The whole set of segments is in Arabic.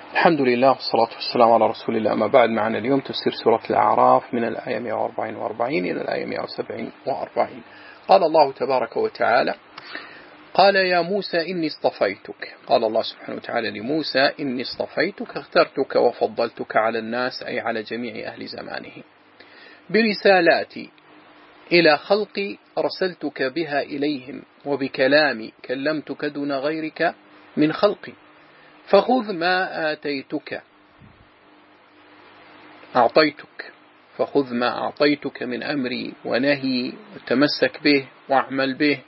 الحمد لله والصلاة والسلام على رسول الله. أما بعد، معنا اليوم تفسير سورة الأعراف من الآية 144 إلى الآية 147. قال الله تبارك وتعالى: قال يا موسى إني اصطفيتك. قال الله سبحانه وتعالى لموسى: إني اصطفيتك، اخترتك وفضلتك على الناس، أي على جميع أهل زمانه، برسالاتي إلى خلقي أرسلتك بها إليهم، وبكلامي كلمتك دون غيرك من خلقي، فخذ ما آتيتك أعطيتك، فخذ ما أعطيتك من أمري ونهي، وتمسك به واعمل به.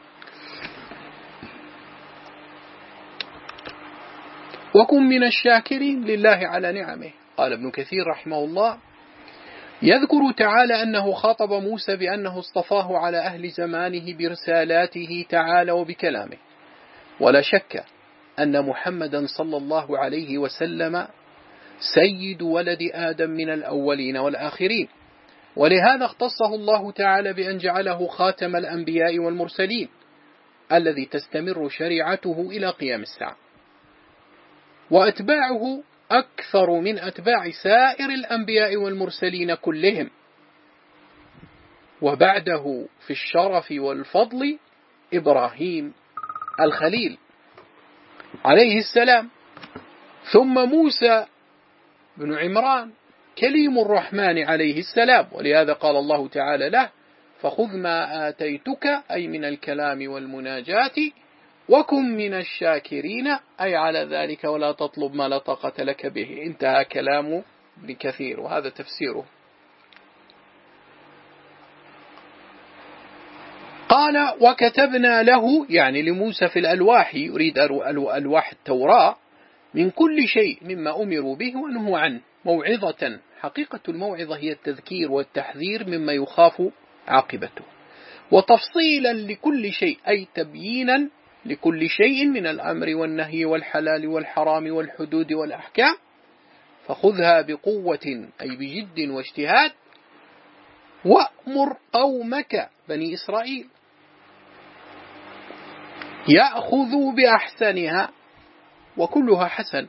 وكن من الشاكرين لله على نعمه. قال ابن كثير رحمه الله: يذكر تعالى أنه خاطب موسى بأنه اصطفاه على أهل زمانه برسالاته تعالى وبكلامه، ولا شك أن محمدا صلى الله عليه وسلم سيد ولد آدم من الأولين والآخرين، ولهذا اختصه الله تعالى بأن جعله خاتم الأنبياء والمرسلين الذي تستمر شريعته إلى قيام الساعة، وأتباعه أكثر من أتباع سائر الأنبياء والمرسلين كلهم. وبعده في الشرف والفضل إبراهيم الخليل عليه السلام، ثم موسى بن عمران كليم الرحمن عليه السلام، ولهذا قال الله تعالى له: فخذ ما آتيتك، أي من الكلام والمناجاة، وكن من الشاكرين، أي على ذلك ولا تطلب ما لا طاقة لك به. انتهى كلام ابن كثير، وهذا تفسيره. قال: وكتبنا له، يعني لموسى في الألواح، يريد ألواح التوراة، من كل شيء مما أمروا به ونهوا عنه موعظة. حقيقة الموعظة هي التذكير والتحذير مما يخاف عاقبته، وتفصيلا لكل شيء، أي تبيينا لكل شيء من الأمر والنهي والحلال والحرام والحدود والأحكام. فخذها بقوة، أي بجد واجتهاد، وأمر قومك بني إسرائيل يأخذوا بأحسنها، وكلها حسن،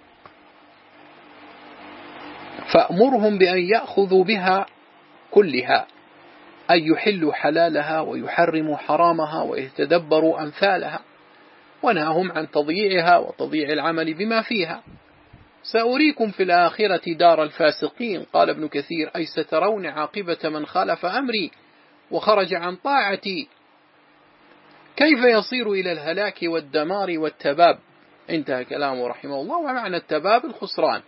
فأمرهم بأن يأخذوا بها كلها، أن يحلوا حلالها ويحرموا حرامها ويتدبروا أمثالها، ونهاهم عن تضييعها وتضييع العمل بما فيها. سأريكم في الآخرة دار الفاسقين. قال ابن كثير: أي سترون عاقبة من خالف أمري وخرج عن طاعتي، كيف يصير إلى الهلاك والدمار والتباب. انتهى كلامه رحمه الله. ومعنى التباب الخسران.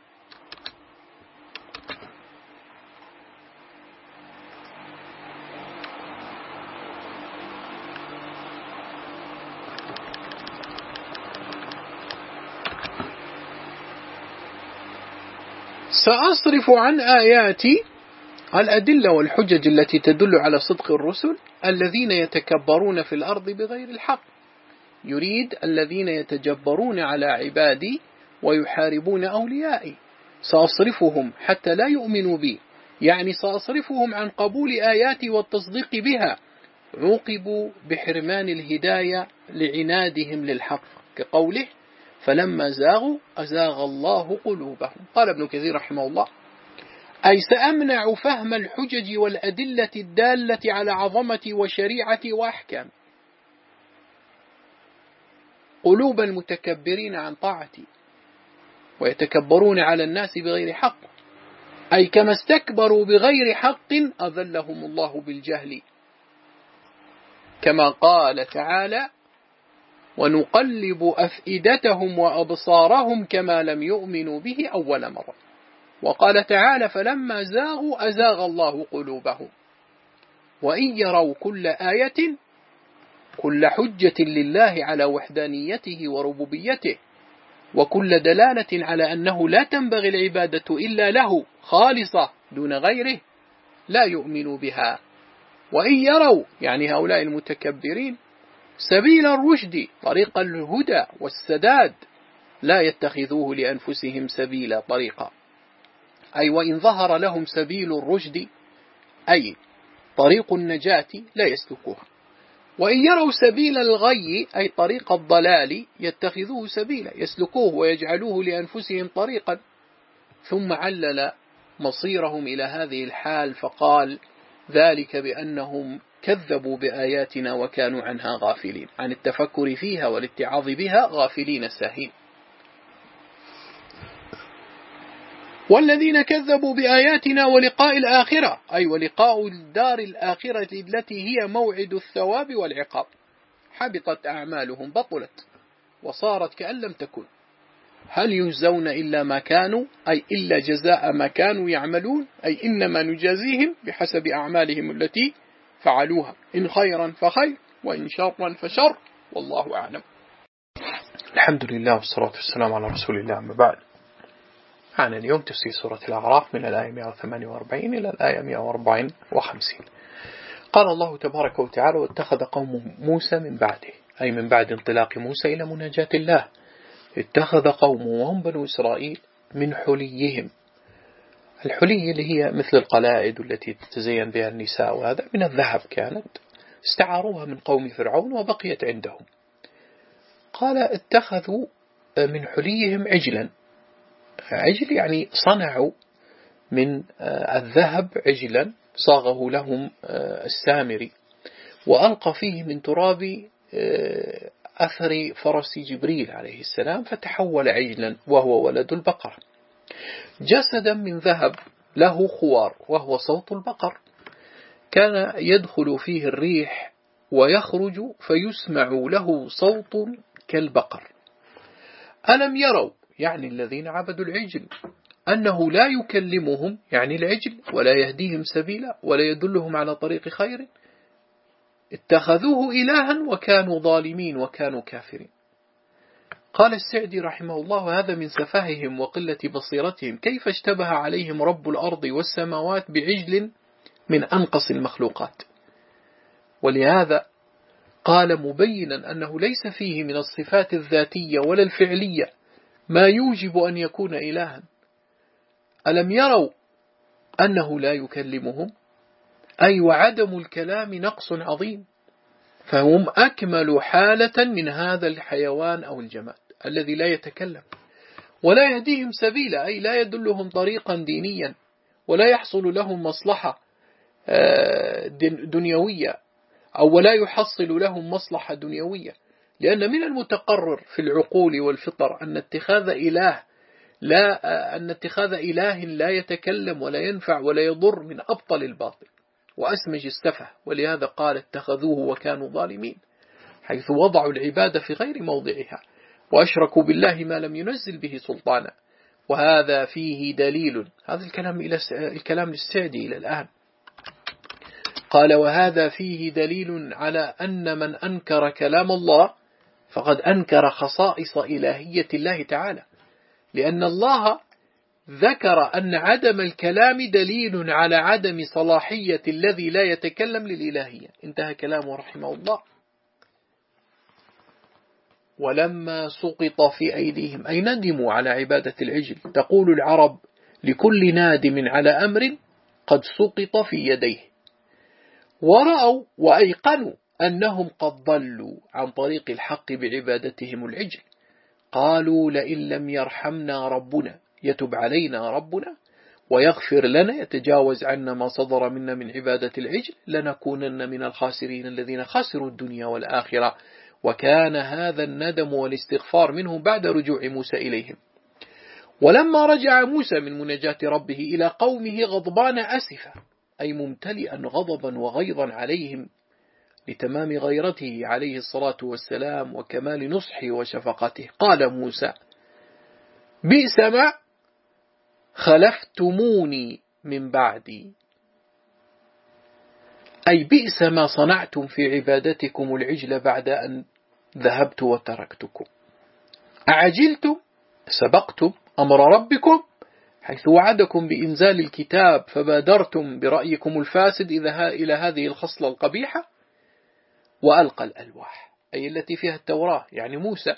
سأصرف عن آياتي الأدلة والحجج التي تدل على صدق الرسل الذين يتكبرون في الأرض بغير الحق. يريد الذين يتجبرون على عبادي ويحاربون أوليائي. سأصرفهم حتى لا يؤمنوا بي، يعني سأصرفهم عن قبول آياتي والتصديق بها. عوقبوا بحرمان الهداية لعنادهم للحق، كقوله: فلما زاغوا أزاغ الله قلوبهم. قال ابن كثير رحمه الله: أي سأمنع فهم الحجج والأدلة الدالة على عظمتي وشريعتي وأحكامي قلوب المتكبرين عن طاعتي، ويتكبرون على الناس بغير حق، أي كما استكبروا بغير حق أذلهم الله بالجهل، كما قال تعالى: ونقلب أفئدتهم وأبصارهم كما لم يؤمنوا به أول مرة. وقال تعالى: فلما زاغوا أزاغ الله قلوبهم، وإن يروا كل آية، كل حجة لله على وحدانيته وربوبيته، وكل دلالة على أنه لا تنبغي العبادة إلا له خالصة دون غيره، لا يؤمنوا بها. وإن يروا، يعني هؤلاء المتكبرين، سبيل الرشد، طريق الهدى والسداد، لا يتخذوه لأنفسهم سبيل طريقا. أي وإن ظهر لهم سبيل الرشد، أي طريق النجاة، لا يسلكوها. وإن يروا سبيل الغي أي طريق الضلال يتخذوه سبيلا، يسلكوه ويجعلوه لأنفسهم طريقا. ثم علل مصيرهم إلى هذه الحال فقال: ذلك بأنهم كذبوا بآياتنا وكانوا عنها غافلين، عن التفكر فيها والاتعاظ بها غافلين ساهين. والذين كذبوا بآياتنا ولقاء الآخرة أي ولقاء الدار الآخرة التي هي موعد الثواب والعقاب، حبطت أعمالهم، بطلت وصارت كأن لم تكن. هل يجزون إلا ما كانوا أي إلا جزاء ما كانوا يعملون، أي إنما نجازيهم بحسب أعمالهم التي فعلوها، إن خيرا فخير وإن شرا فشر، والله أعلم. الحمد لله والصلاة والسلام على رسول الله، أما بعد. معنا اليوم تفسير سورة الأعراف من الآية 148 إلى الآية 154. قال الله تبارك وتعالى: واتخذ قوم موسى من بعده، أي من بعد انطلاق موسى إلى مناجاة الله، اتخذ قوم وهم بنو إسرائيل من حليهم. الحلي اللي هي مثل القلائد التي تتزين بها النساء، وهذا من الذهب كانت، استعاروها من قوم فرعون وبقيت عندهم. قال: اتخذوا من حليهم عجلا. عجل يعني صنعوا من الذهب عجلا صاغه لهم السامري، وألقى فيه من تراب أثر فرس جبريل عليه السلام، فتحول عجلا وهو ولد البقر، جسدا من ذهب له خوار وهو صوت البقر، كان يدخل فيه الريح ويخرج فيسمع له صوت كالبقر. ألم يروا يعني الذين عبدوا العجل أنه لا يكلمهم يعني العجل، ولا يهديهم سبيلا، ولا يدلهم على طريق خير، اتخذوه إلها وكانوا ظالمين وكانوا كافرين. قال السعدي رحمه الله: هذا من سفههم وقلة بصيرتهم، كيف اشتبه عليهم رب الأرض والسماوات بعجل من أنقص المخلوقات. ولهذا قال مبينا أنه ليس فيه من الصفات الذاتية ولا الفعلية ما يوجب أن يكون إلها. ألم يروا أنه لا يكلمهم، أي وعدم الكلام نقص عظيم، فهم أكمل حالة من هذا الحيوان أو الجماد الذي لا يتكلم، ولا يهديهم سبيلا أي لا يدلهم طريقا دينيا، ولا يحصل لهم مصلحة دنيوية، أو ولا يحصل لهم مصلحة دنيوية، لأن من المتقرر في العقول والفطر أن اتخاذ إله لا يتكلم ولا ينفع ولا يضر من أبطل الباطل وأسمج السفه. ولهذا قال: اتخذوه وكانوا ظالمين، حيث وضعوا العبادة في غير موضعها وأشركوا بالله ما لم ينزل به سلطانا. وهذا فيه دليل، هذا الكلام للسعدي إلى الآن. قال: وهذا فيه دليل على أن من أنكر كلام الله فقد أنكر خصائص إلهية الله تعالى، لأن الله ذكر أن عدم الكلام دليل على عدم صلاحية الذي لا يتكلم للإلهية. انتهى كلامه رحمه الله. ولما سقط في أيديهم أي ندموا على عبادة العجل. تقول العرب: لكل نادم على أمر قد سقط في يديه. ورأوا وأيقنوا أنهم قد ضلوا عن طريق الحق بعبادتهم العجل، قالوا: لئن لم يرحمنا ربنا، يتب علينا ربنا ويغفر لنا، يتجاوز عنا ما صدر منا من عبادة العجل، لنكونن من الخاسرين الذين خسروا الدنيا والآخرة. وكان هذا الندم والاستغفار منهم بعد رجوع موسى إليهم. ولما رجع موسى من مناجاة ربه إلى قومه غضبان أسفا أي ممتلئا غضبا وغيظا عليهم لتمام غيرته عليه الصلاة والسلام وكمال نصحه وشفقته، قال موسى: بئس ما خلفتموني من بعدي، أي بئس ما صنعتم في عبادتكم العجل بعد أن ذهبت وتركتكم. أعجلتم سبقتم أمر ربكم حيث وعدكم بإنزال الكتاب فبادرتم برأيكم الفاسد إلى هذه الخصلة القبيحة. وألقى الألواح أي التي فيها التوراة، يعني موسى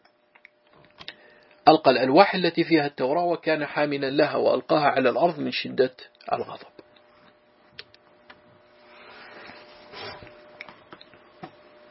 ألقى الألواح التي فيها التوراة وكان حاملا لها، وألقاها على الأرض من شدة الغضب.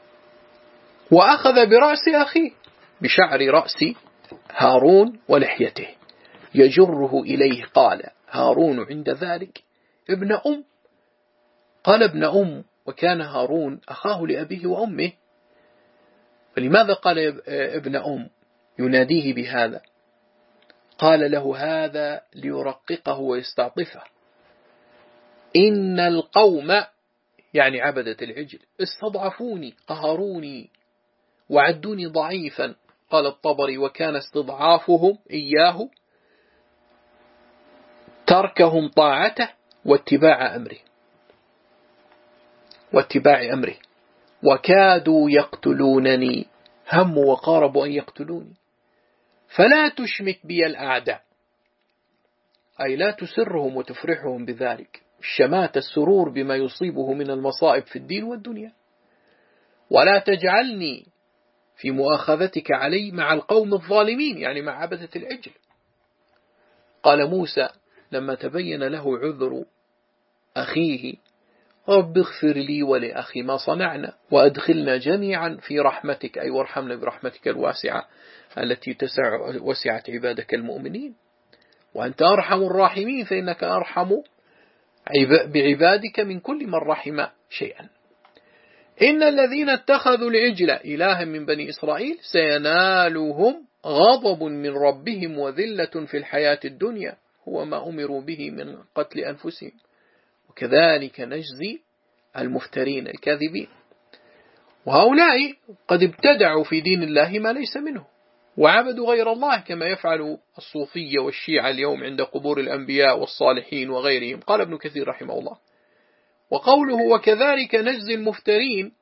وأخذ برأس أخيه، بشعر رأس هارون ولحيته يجره إليه. قال هارون عند ذلك ابن أم. قال ابن أم، وكان هارون أخاه لأبيه وأمه. فلماذا قال ابن أم يناديه بهذا؟ قال له هذا ليرققه ويستعطفه. إن القوم، يعني عبدة العجل، استضعفوني قهروني وعدوني ضعيفا. قال الطبري وكان استضعافهم إياه تركهم طاعته واتباع أمره وكادوا يقتلونني، هم وقاربوا أن يقتلوني. فلا تشمت بي الأعداء، أي لا تسرهم وتفرحهم بذلك، الشمات السرور بما يصيبه من المصائب في الدين والدنيا. ولا تجعلني في مؤاخذتك علي مع القوم الظالمين، يعني مع عبدة العجل. قال موسى لما تبين له عذر أخيه رب اغفر لي ولأخي ما صنعنا وأدخلنا جميعا في رحمتك، أي وارحمنا برحمتك الواسعة التي وسعت عبادك المؤمنين، وأنت أرحم الراحمين، فإنك أرحم بعبادك من كل من رحم شيئا. إن الذين اتخذوا العجل إلها من بني إسرائيل سينالهم غضب من ربهم وذلة في الحياة الدنيا، هو ما أمروا به من قتل أنفسهم، وكذلك نجزي المفترين الكاذبين. وهؤلاء قد ابتدعوا في دين الله ما ليس منه، وعبدوا غير الله كما يفعل الصوفية والشيعة اليوم عند قبور الأنبياء والصالحين وغيرهم. قال ابن كثير رحمه الله: وقوله وكذلك نجزي المفترين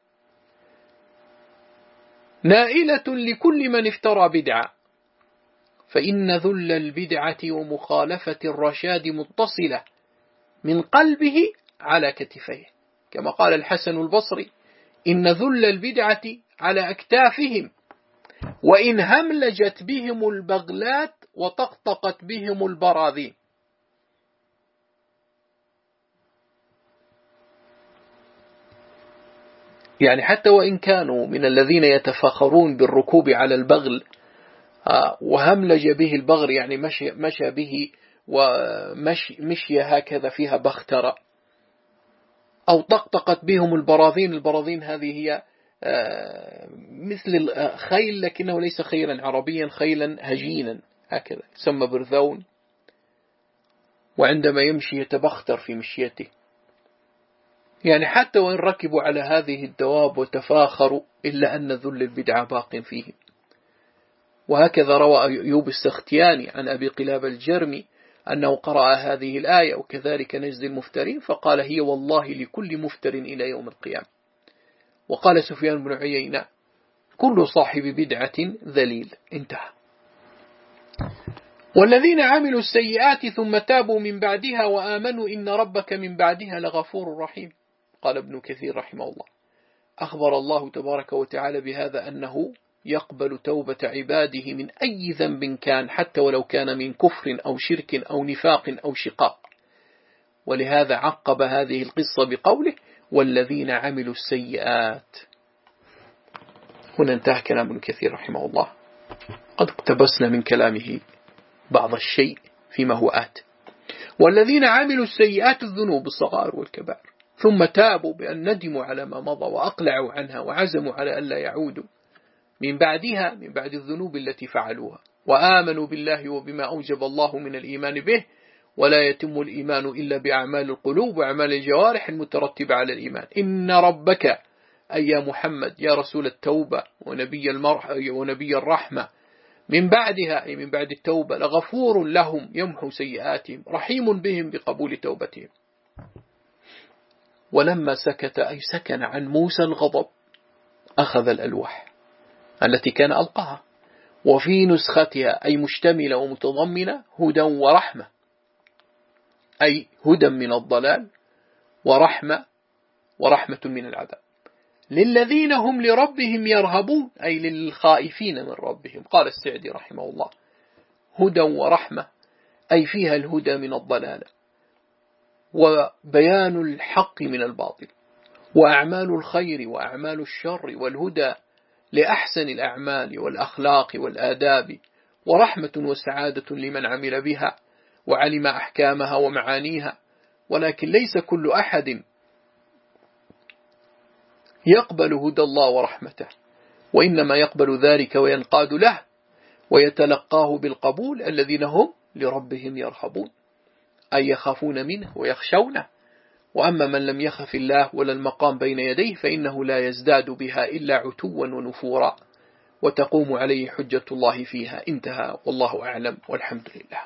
نائلة لكل من افترى بدعة، فإن ذل البدعة ومخالفة الرشاد متصلة من قلبه على كتفيه، كما قال الحسن البصري: إن ذل البدعة على أكتافهم، وإن هملجت بهم البغلات وطقطقت بهم البراذين. يعني حتى وإن كانوا من الذين يتفاخرون بالركوب على البغل، وهملج به البغل يعني مشى به ومشي هكذا فيها بخترة، أو طقطقت بهم البراذين. البراذين هذه هي مثل الخيل، لكنه ليس خيلا عربيا، خيلا هجينا هكذا يسمى برذون، وعندما يمشي يتبختر في مشيته. يعني حتى وإن ركبوا على هذه الدواب وتفاخروا، إلا أن ذل البدعة باق فيهم. وهكذا روى أيوب السختياني عن أبي قلاب الجرمي أنه قرأ هذه الآية وكذلك نجزي المفترين، فقال هي والله لكل مفتر إلى يوم القيامة. وقال سفيان بن عيينة كل صاحب بدعة ذليل. انتهى. والذين عملوا السيئات ثم تابوا من بعدها وآمنوا إن ربك من بعدها لغفور رحيم. قال ابن كثير رحمه الله: أخبر الله تبارك وتعالى بهذا أنه يقبل توبة عباده من أي ذنب كان، حتى ولو كان من كفر أو شرك أو نفاق أو شقاق. ولهذا عقب هذه القصة بقوله: والذين عملوا السيئات. هنا انتهى كلام ابن كثير رحمه الله. قد اقتبسنا من كلامه بعض الشيء فيما هو آت. والذين عملوا السيئات الذنوب الصغار والكبائر ثم تابوا بأن ندموا على ما مضى وأقلعوا عنها وعزموا على أن لا يعودوا من بعدها، من بعد الذنوب التي فعلوها، وآمنوا بالله وبما أوجب الله من الإيمان به. ولا يتم الإيمان إلا بأعمال القلوب وأعمال الجوارح المترتبة على الإيمان. إن ربك أي يا محمد يا رسول التوبة ونبي الرحمة من بعدها أي من بعد التوبة لغفور لهم يمحو سيئاتهم رحيم بهم بقبول توبتهم. ولما سكت أي سكن عن موسى الغضب أخذ الألواح التي كان ألقاها، وفي نسختها أي مشتملة ومتضمنة هدى ورحمة، أي هدى من الضلال ورحمة من العذاب، للذين هم لربهم يرهبون أي للخائفين من ربهم. قال السعدي رحمه الله: هدى ورحمة أي فيها الهدى من الضلال وبيان الحق من الباطل، وأعمال الخير وأعمال الشر، والهدى لأحسن الأعمال والأخلاق والآداب، ورحمة وسعادة لمن عمل بها وعلم أحكامها ومعانيها، ولكن ليس كل أحد يقبل هدى الله ورحمته، وإنما يقبل ذلك وينقاد له ويتلقاه بالقبول الذين هم لربهم يرهبون، أي يخافون منه ويخشونه. وأما من لم يخف الله ولا المقام بين يديه فإنه لا يزداد بها إلا عتوا ونفورا، وتقوم عليه حجة الله فيها. انتهى، والله أعلم، والحمد لله.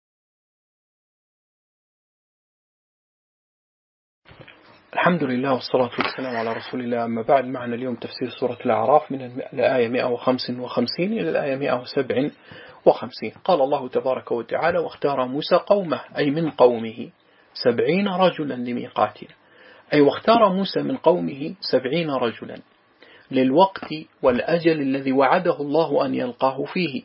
الحمد لله والصلاة والسلام على رسول الله. أما بعد، معنا اليوم تفسير سورة الأعراف من الآية 155 إلى الآية 157. قال الله تبارك وتعالى: واختار موسى قومه، أي من قومه 70 رجلا لميقاتنا، أي واختار موسى من قومه 70 رجلا للوقت والأجل الذي وعده الله أن يلقاه فيه،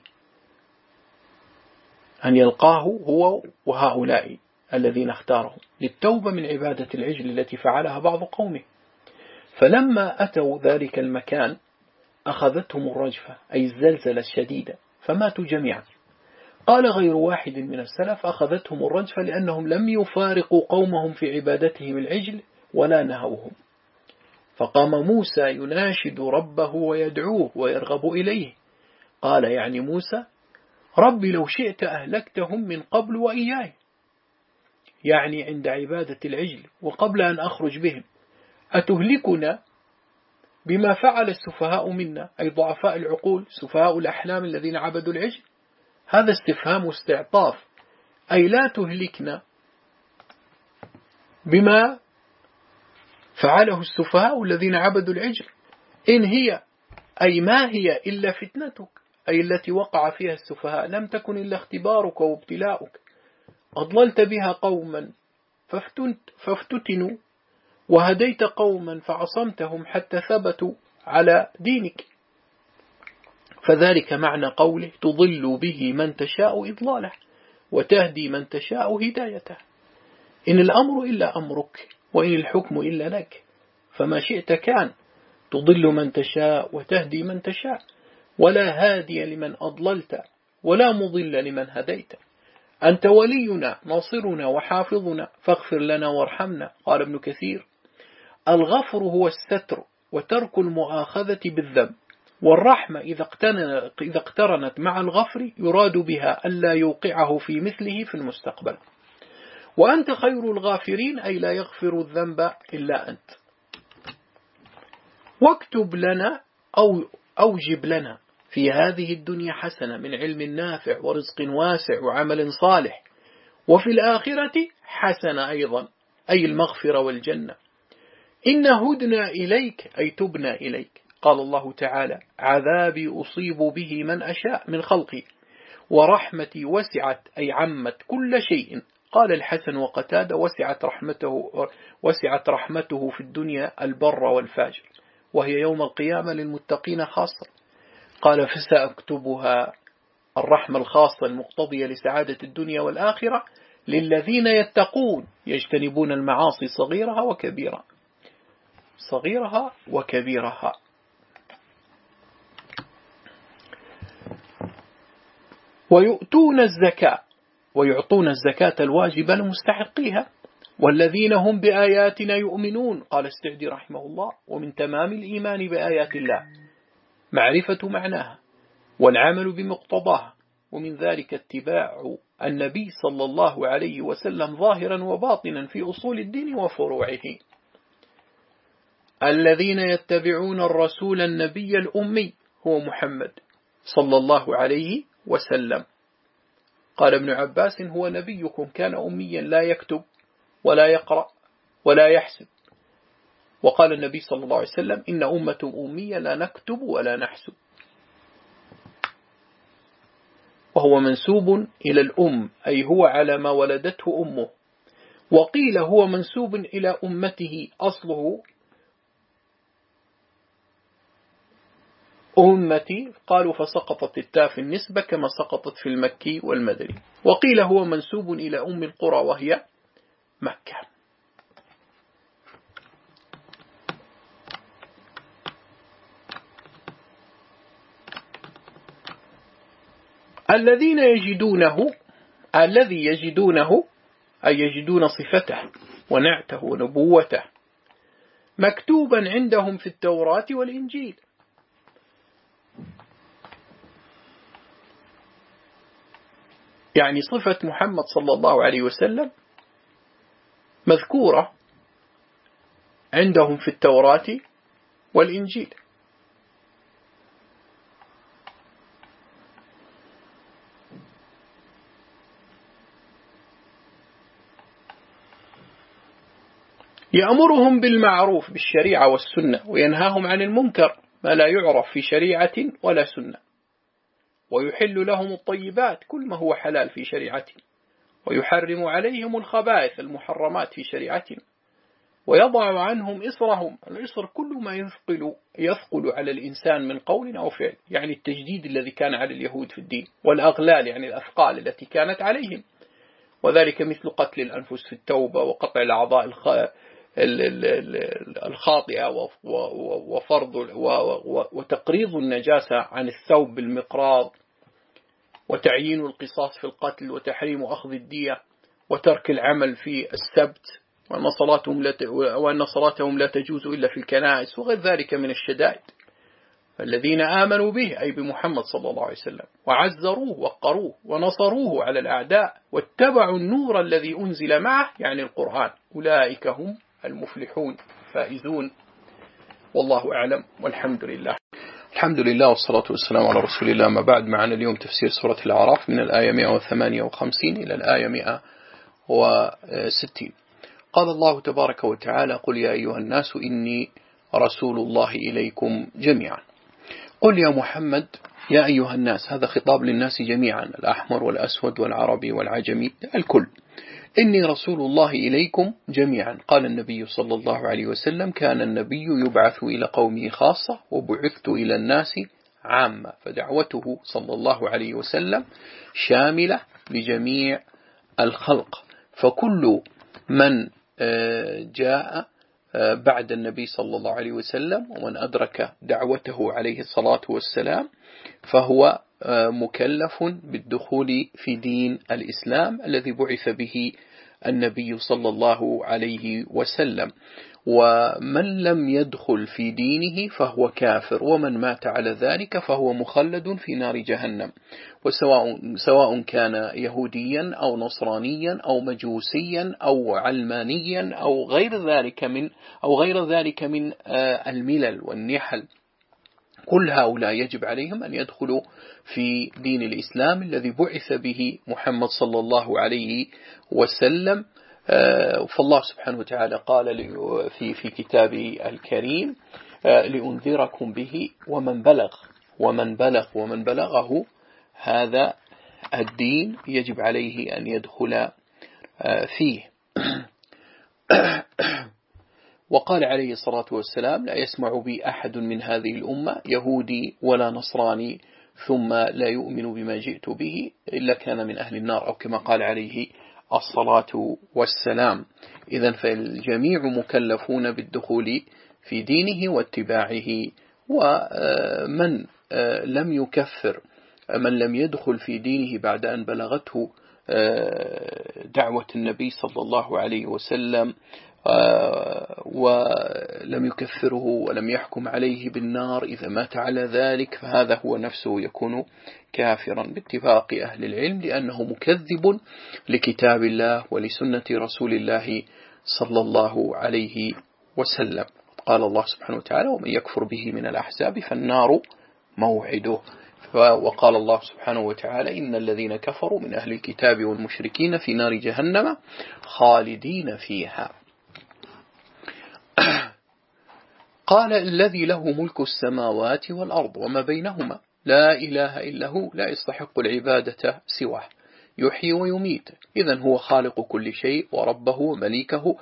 أن يلقاه هو وهؤلاء الذين اختارهم للتوبة من عبادة العجل التي فعلها بعض قومه. فلما أتوا ذلك المكان أخذتهم الرجفة، أي الزلزلة الشديدة، فماتوا جميعا. قال غير واحد من السلف: أخذتهم الرجفة لأنهم لم يفارقوا قومهم في عبادتهم العجل ولا نهوهم. فقام موسى يناشد ربه ويدعوه ويرغب إليه. قال يعني موسى: ربي لو شئت أهلكتهم من قبل وإياي، يعني عند عبادة العجل وقبل أن أخرج بهم، أتهلكنا بما فعل السفهاء منا، أي ضعفاء العقول سفهاء الأحلام الذين عبدوا العجل؟ هذا استفهام واستعطاف، أي لا تهلكنا بما فعله السفهاء الذين عبدوا العجل، إن هي أي ما هي إلا فتنتك، أي التي وقع فيها السفهاء لم تكن إلا اختبارك وابتلاؤك، أضللت بها قوما فافتتنوا، وهديت قوما فعصمتهم حتى ثبتوا على دينك. فذلك معنى قوله: تضل به من تشاء إضلاله وتهدي من تشاء هدايته. إن الأمر إلا أمرك، وإن الحكم إلا لك، فما شئت كان. تضل من تشاء وتهدي من تشاء، ولا هادي لمن أضللت ولا مضل لمن هديت. أنت ولينا ناصرنا وحافظنا، فاغفر لنا وارحمنا. قال ابن كثير: الغفر هو الستر وترك المؤاخذة بالذنب، والرحمة إذا اقترنت مع الغفر يراد بها ألا يوقعه في مثله في المستقبل. وأنت خير الغافرين، أي لا يغفر الذنب إلا أنت. واكتب لنا أو أوجب لنا في هذه الدنيا حسنة من علم نافع ورزق واسع وعمل صالح، وفي الآخرة حسنة أيضا، أي المغفرة والجنة. إن هدنا إليك، أي تبنا إليك. قال الله تعالى: عذابي أصيب به من أشاء من خلقي، ورحمتي وسعت، أي عمت كل شيء. قال الحسن وقتادة: وسعت رحمته في الدنيا البر والفاجر، وهي يوم القيامة للمتقين خاصة. قال: فسأكتبها، الرحمة الخاصة المقتضية لسعادة الدنيا والآخرة، للذين يتقون يجتنبون المعاصي صغيرها وكبيرها. ويؤتون الزكاة، ويعطون الزكاة الواجبة لمستحقيها، والذين هم بآياتنا يؤمنون. قال السعدي رحمه الله: ومن تمام الإيمان بآيات الله معرفة معناها والعمل بمقتضاها، ومن ذلك اتباع النبي صلى الله عليه وسلم ظاهرا وباطنا في أصول الدين وفروعه. الذين يتبعون الرسول النبي الأمي هو محمد صلى الله عليه وسلم. قال ابن عباس: هو نبيكم كان أميا لا يكتب ولا يقرأ ولا يحسب. وقال النبي صلى الله عليه وسلم: إن أمة أمية لا نكتب ولا نحسب. وهو منسوب إلى الأم، أي هو على ما ولدته أمه. وقيل هو منسوب إلى أمته، أصله أمتي، قالوا فسقطت التاء في النسبة كما سقطت في المكي والمدني. وقيل هو منسوب إلى أم القرى وهي مكة. الذي يجدونه أي يجدون صفته ونعته ونبوته مكتوبا عندهم في التوراة والإنجيل. يعني صفة محمد صلى الله عليه وسلم مذكورة عندهم في التوراة والإنجيل. يأمرهم بالمعروف بالشريعة والسنة وينهاهم عن المنكر ما لا يعرف في شريعة ولا سنة، ويحل لهم الطيبات كل ما هو حلال في شريعته، ويحرم عليهم الخبائث المحرمات في شريعتهم، ويضع عنهم إصرهم. الإصر كل ما يثقل على الإنسان من قول أو فعل، يعني التجديد الذي كان على اليهود في الدين، والأغلال يعني الأثقال التي كانت عليهم، وذلك مثل قتل الأنفس في التوبة، وقطع الأعضاء الخاطئة، وفرض وتقريض النجاسة عن الثوب بالمقراض، وتعيين القصاص في القتل، وتحريم أخذ الدية، وترك العمل في السبت، وأن صلاتهم لا تجوز إلا في الكنائس، وغير ذلك من الشدائد. فالذين آمنوا به أي بمحمد صلى الله عليه وسلم وعزروه وقروه ونصروه على الأعداء واتبعوا النور الذي أنزل معه يعني القرآن، أولئك هم المفلحون فائزون. والله أعلم والحمد لله. الحمد لله والصلاة والسلام على رسول الله. ما بعد، معنا اليوم تفسير سورة الأعراف من الآية 158 إلى الآية 160. قال الله تبارك وتعالى: قل يا أيها الناس إني رسول الله إليكم جميعا. قل يا محمد يا أيها الناس، هذا خطاب للناس جميعا، الأحمر والأسود والعربي والعجمي الكل. إني رسول الله إليكم جميعا. قال النبي صلى الله عليه وسلم: كان النبي يبعث إلى قومه خاصة وبعثت إلى الناس عامة. فدعوته صلى الله عليه وسلم شاملة لجميع الخلق، فكل من جاء بعد النبي صلى الله عليه وسلم ومن أدرك دعوته عليه الصلاة والسلام فهو مكلف بالدخول في دين الإسلام الذي بعث به النبي صلى الله عليه وسلم. ومن لم يدخل في دينه فهو كافر، ومن مات على ذلك فهو مخلد في نار جهنم، سواء كان يهوديا أو نصرانيا أو مجوسيا أو علمانيا أو غير ذلك من الملل والنحل. كل هؤلاء يجب عليهم أن يدخلوا في دين الإسلام الذي بعث به محمد صلى الله عليه وسلم. فالله سبحانه وتعالى قال في كتابه الكريم: لأنذركم به ومن بلغه هذا الدين يجب عليه أن يدخل فيه. وقال عليه الصلاة والسلام: لا يسمع بي أحد من هذه الأمة يهودي ولا نصراني ثم لا يؤمن بما جئت به إلا كان من أهل النار، أو كما قال عليه الصلاة والسلام. إذن فالجميع مكلفون بالدخول في دينه واتباعه. ومن لم يكفر من لم يدخل في دينه بعد أن بلغته دعوة النبي صلى الله عليه وسلم ولم يكفره ولم يحكم عليه بالنار إذا مات على ذلك، فهذا هو نفسه يكون كافرا باتفاق أهل العلم، لأنه مكذب لكتاب الله ولسنة رسول الله صلى الله عليه وسلم. قال الله سبحانه وتعالى: ومن يكفر به من الأحزاب فالنار موعده. وقال الله سبحانه وتعالى: إن الذين كفروا من أهل الكتاب والمشركين في نار جهنم خالدين فيها. قال: الذي له ملك السماوات والأرض وما بينهما لا إله إلا هو لا يستحق العبادة سواه يحيي ويميت. إذن هو خالق كل شيء وربه ومليكه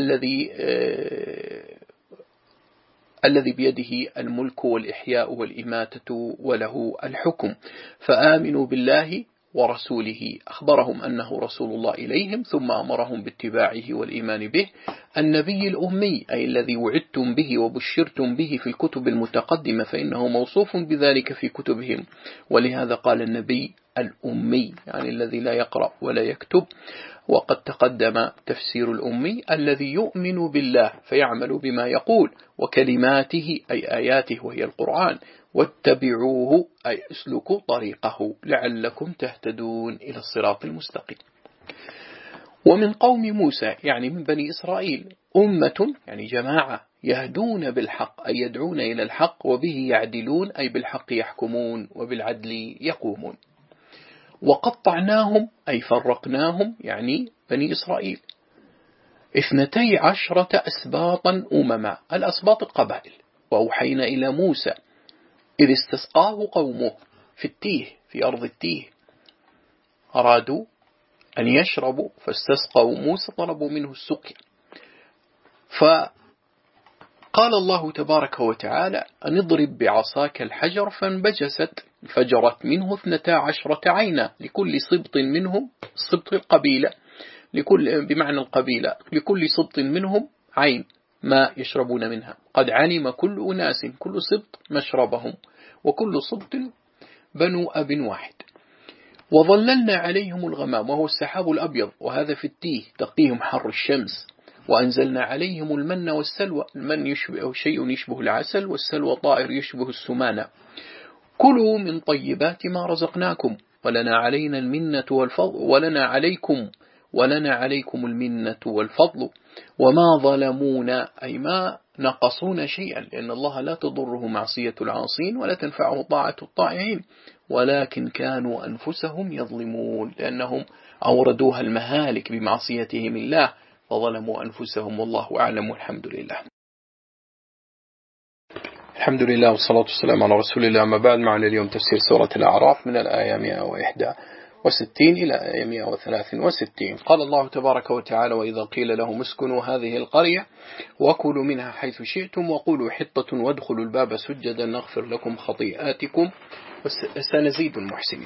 الذي بيده الملك والإحياء والإماتة وله الحكم. فآمنوا بالله ورسوله، أخبرهم أنه رسول الله إليهم ثم أمرهم باتباعه والإيمان به. النبي الأمي أي الذي وعدتم به وبشرتم به في الكتب المتقدمة، فإنه موصوف بذلك في كتبهم، ولهذا قال النبي الأمي يعني الذي لا يقرأ ولا يكتب. وقد تقدم تفسير الأمي الذي يؤمن بالله فيعمل بما يقول وكلماته أي آياته وهي القرآن، واتبعوه أي اسلكوا طريقه لعلكم تهتدون إلى الصراط المستقيم. ومن قوم موسى يعني من بني إسرائيل أمة يعني جماعة يهدون بالحق أي يدعون إلى الحق، وبه يعدلون أي بالحق يحكمون وبالعدل يقومون. وقطعناهم أي فرقناهم يعني بني إسرائيل 12 أسباطا أمما، الأسباط القبائل. وأوحينا إلى موسى إذ استسقاه قومه في التيه في أرض التيه، أرادوا أن يشربوا فاستسقوا موسى طلبوا منه السقيا، فقال الله تبارك وتعالى أن اضرب بعصاك الحجر فانبجست فجرت منه 12 عينا لكل سبط منهم، سبط القبيلة بمعنى القبيلة لكل سبط منهم عين ما يشربون منها، قد علم كل أناس كل سبط مشربهم وكل سبط بنو أب واحد. وظللنا عليهم الغمام وهو السحاب الأبيض، وهذا في التيه تقيهم حر الشمس. وأنزلنا عليهم المن والسلوى، المن يشبه شيء يشبه العسل، والسلوى طائر يشبه السمانة. كلوا من طيبات ما رزقناكم ولنا علينا المنة والفضل ولنا عليكم المنة والفضل وما ظلمونا أي ما نقصون شيئا، لأن الله لا تضره معصية العاصين ولا تنفعه طاعة الطائعين، ولكن كانوا أنفسهم يظلمون لأنهم أوردوها المهالك بمعصيتهم الله فظلموا أنفسهم، والله أعلم. والحمد لله. الحمد لله والصلاة والسلام على رسول الله. ما بعد، معنا اليوم تفسير سورة الأعراف من الآية 161 إلى آية 163. قال الله تبارك وتعالى: وإذا قيل لهم اسكنوا هذه القرية وكلوا منها حيث شئتم وقولوا حطة وادخلوا الباب سجدا نغفر لكم خطيئاتكم وسنزيد المحسنين.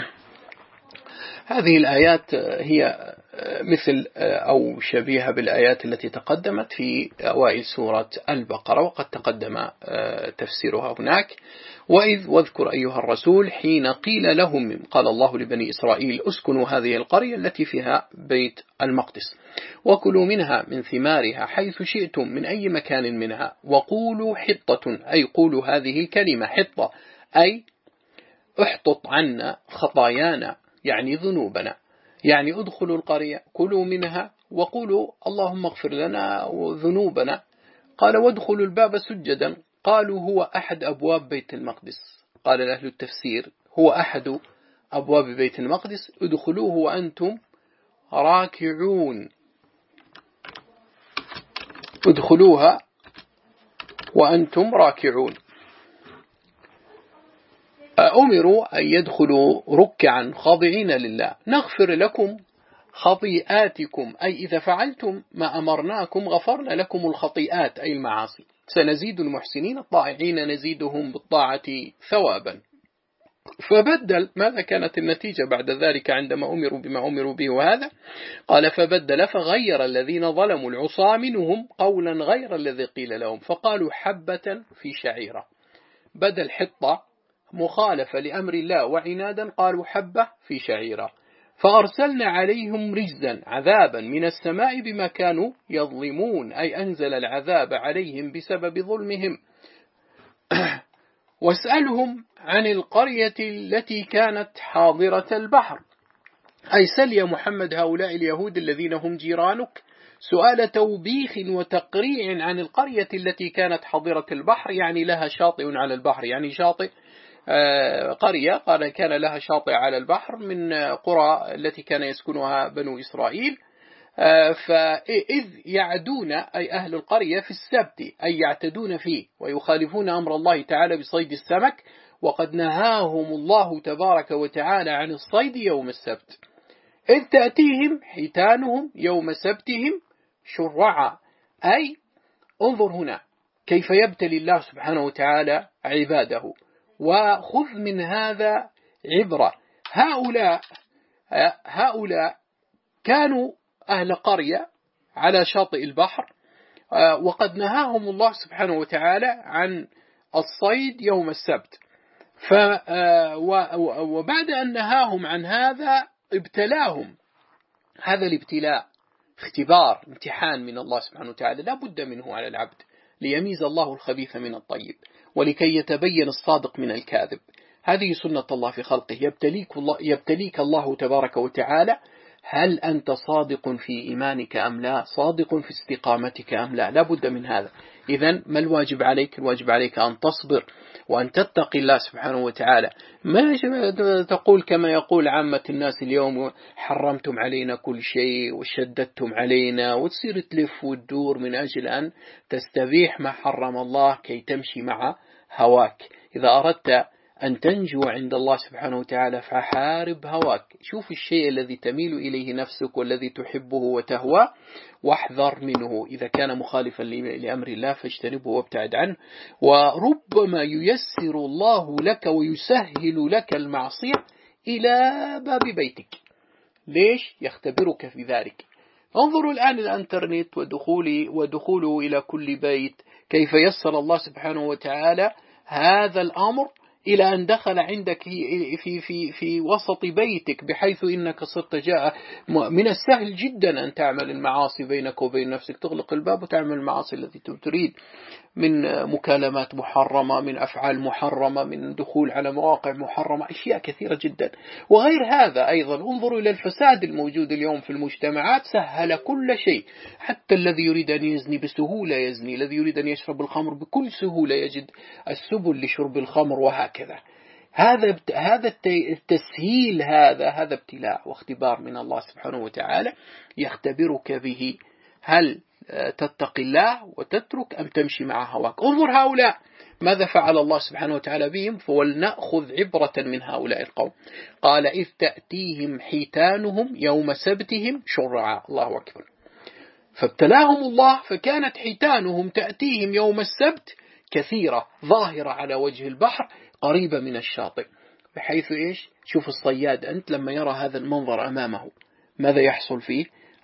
هذه الآيات هي مثل أو شبيهة بالآيات التي تقدمت في أوائل سورة البقرة، وقد تقدم تفسيرها هناك. واذكر أيها الرسول حين قيل لهم، قال الله لبني إسرائيل: اسكنوا هذه القرية التي فيها بيت المقدس وكلوا منها من ثمارها حيث شئتم من أي مكان منها وقولوا حطة أي قولوا هذه الكلمة حطة أي احطط عنا خطايانا يعني ذنوبنا، يعني ادخلوا القرية كلوا منها وقولوا اللهم اغفر لنا وذنوبنا. قال: وادخلوا الباب سجدا، قالوا هو أحد أبواب بيت المقدس. قال أهل التفسير هو أحد أبواب بيت المقدس، ادخلوه وأنتم راكعون، ادخلوها وأنتم راكعون. أمروا أن يدخلوا ركعا خاضعين لله. نغفر لكم خطيئاتكم أي إذا فعلتم ما أمرناكم غفرنا لكم الخطيئات أي المعاصي. سنزيد المحسنين، الطائعين نزيدهم بالطاعة ثوابا. فبدل، ماذا كانت النتيجة بعد ذلك عندما أمروا بما أمروا به؟ وهذا قال: فبدل فغير الذين ظلموا العصا منهم قولا غير الذي قيل لهم فقالوا حبة في شعيرة. بدل حطة مخالفة لأمر الله وعنادا قالوا حبة في شعيرة. فأرسلنا عليهم رجزا عذابا من السماء بما كانوا يظلمون أي أنزل العذاب عليهم بسبب ظلمهم. واسألهم عن القرية التي كانت حاضرة البحر أي سل يا محمد هؤلاء اليهود الذين هم جيرانك سؤال توبيخ وتقريع عن القرية التي كانت حاضرة البحر، يعني لها شاطئ على البحر، يعني شاطئ قرية قال كان لها شاطئ على البحر من قرى التي كان يسكنها بنو إسرائيل. فإذ يعدون أي أهل القرية في السبت أي يعتدون فيه ويخالفون أمر الله تعالى بصيد السمك، وقد نهاهم الله تبارك وتعالى عن الصيد يوم السبت. إذ تأتيهم حيتانهم يوم سبتهم شرعا أي انظر هنا كيف يبتلي الله سبحانه وتعالى عباده، وخذ من هذا عبرة هؤلاء كانوا أهل قرية على شاطئ البحر، وقد نهاهم الله سبحانه وتعالى عن الصيد يوم السبت، وبعد أن نهاهم عن هذا ابتلاهم. هذا الابتلاء اختبار، امتحان من الله سبحانه وتعالى لا بد منه على العبد، ليميز الله الخبيث من الطيب، ولكي يتبين الصادق من الكاذب. هذه سنة الله في خلقه، يبتليك الله تبارك وتعالى، هل أنت صادق في إيمانك أم لا، صادق في استقامتك أم لا، لا بد من هذا. إذن ما الواجب عليك؟ الواجب عليك أن تصبر وأن تتقي الله سبحانه وتعالى. ما تقول كما يقول عامة الناس اليوم: حرمتم علينا كل شيء وشددتم علينا، وتصير تلف وتدور من أجل أن تستبيح ما حرم الله كي تمشي مع هواك. إذا أردت أن تنجو عند الله سبحانه وتعالى فحارب هواك، شوف الشيء الذي تميل إليه نفسك والذي تحبه وتهوى، واحذر منه. إذا كان مخالفا لأمر الله فاجتنبه وابتعد عنه. وربما ييسر الله لك ويسهل لك المعصية إلى باب بيتك. ليش؟ يختبرك في ذلك. انظروا الآن الانترنت ودخوله إلى كل بيت، كيف يسر الله سبحانه وتعالى هذا الأمر إلى أن دخل عندك في وسط بيتك، بحيث إنك صرت جاء من السهل جدا أن تعمل المعاصي بينك وبين نفسك، تغلق الباب وتعمل المعاصي التي تريد، من مكالمات محرمة، من أفعال محرمة، من دخول على مواقع محرمة، أشياء كثيرة جدا. وغير هذا أيضا انظروا إلى الفساد الموجود اليوم في المجتمعات، سهل كل شيء، حتى الذي يريد أن يزني بسهولة يزني، الذي يريد أن يشرب الخمر بكل سهولة يجد السبل لشرب الخمر، وهكذا. هذا التسهيل هذا ابتلاء واختبار من الله سبحانه وتعالى، يختبرك به، هل تتقي الله وتترك أم تمشي مع هواك. انظر هؤلاء ماذا فعل الله سبحانه وتعالى بهم، فولنأخذ عبرة من هؤلاء القوم. قال: إذ تأتيهم حيتانهم يوم سبتهم شرعا. الله أكبر. فابتلاهم الله، فكانت حيتانهم تأتيهم يوم السبت كثيرة ظاهرة على وجه البحر قريبة من الشاطئ، بحيث إيش؟ شوف الصياد أنت لما يرى هذا المنظر أمامه ماذا يحصل فيه؟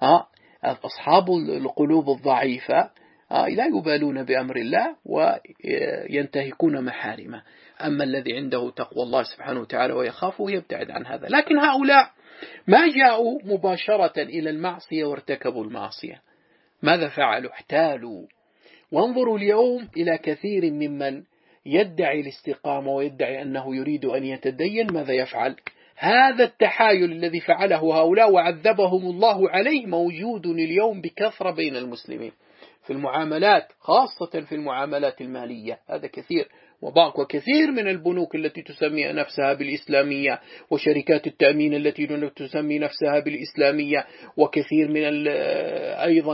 أصحاب القلوب الضعيفة لا يبالون بأمر الله وينتهكون محارمه، أما الذي عنده تقوى الله سبحانه وتعالى ويخافه يبتعد عن هذا. لكن هؤلاء ما جاءوا مباشرة إلى المعصية وارتكبوا المعصية، ماذا فعلوا؟ احتالوا. وانظروا اليوم إلى كثير ممن يدعي الاستقامة ويدعي أنه يريد أن يتدين، ماذا يفعل؟ هذا التحايل الذي فعله هؤلاء وعذبهم الله عليه موجود اليوم بكثرة بين المسلمين في المعاملات، خاصة في المعاملات المالية، هذا كثير. وكثير من البنوك التي تسمي نفسها بالإسلامية، وشركات التأمين التي تسمي نفسها بالإسلامية، وكثير من أيضا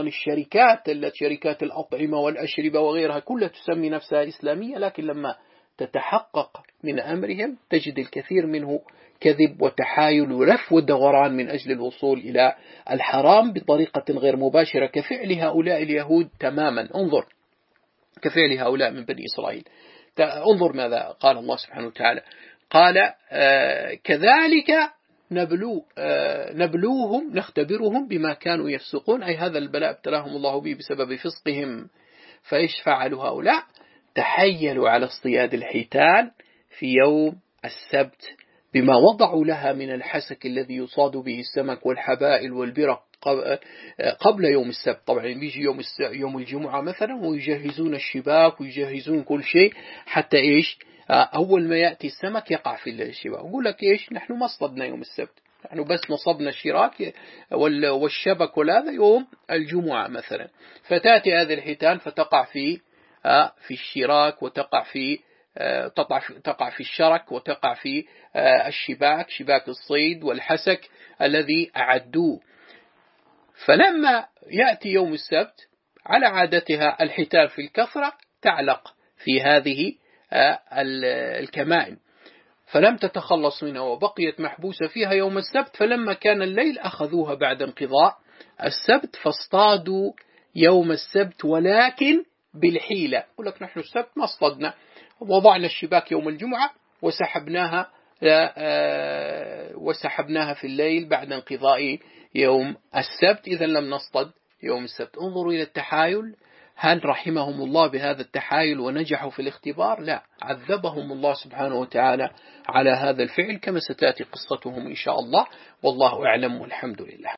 شركات الأطعمة والأشربة وغيرها كلها تسمي نفسها إسلامية، لكن لما تتحقق من أمرهم تجد الكثير منه كذب وتحايل ولف ودوران من أجل الوصول إلى الحرام بطريقة غير مباشرة، كفعل هؤلاء اليهود تماما. انظر كفعل هؤلاء من بني إسرائيل. انظر ماذا قال الله سبحانه وتعالى، قال: كذلك نبلوهم نختبرهم بما كانوا يفسقون، أي هذا البلاء ابتلاهم الله به بسبب فسقهم. فإيش فعلوا هؤلاء؟ تحيلوا على اصطياد الحيتان في يوم السبت بما وضعوا لها من الحسك الذي يصاد به السمك والحبائل والبرق قبل يوم السبت. طبعا بيجي يوم الجمعة مثلا ويجهزون الشباك ويجهزون كل شيء حتى إيش؟ أول ما يأتي السمك يقع في الشباك. أقول لك إيش؟ نحن ما اصطدنا يوم السبت، نحن بس نصبنا الشراك والشبك هذا يوم الجمعة مثلا. فتأتي هذه الحيتان فتقع في الشراك، وتقع في الشرك، وتقع في الشباك، شباك الصيد والحسك الذي أعدوه. فلما يأتي يوم السبت على عادتها الحيتان في الكثرة تعلق في هذه الكمائن، فلم تتخلص منها وبقيت محبوسة فيها يوم السبت. فلما كان الليل أخذوها بعد انقضاء السبت فاصطادوا يوم السبت، ولكن بالحيلة. يقول لك نحن السبت ما اصطدنا، وضعنا الشباك يوم الجمعة وسحبناها وسحبناها في الليل بعد انقضاء يوم السبت إذا لم نصطد يوم السبت. انظروا إلى التحايل، هل رحمهم الله بهذا التحايل ونجحوا في الاختبار؟ لا، عذبهم الله سبحانه وتعالى على هذا الفعل كما ستأتي قصتهم إن شاء الله، والله أعلم والحمد لله.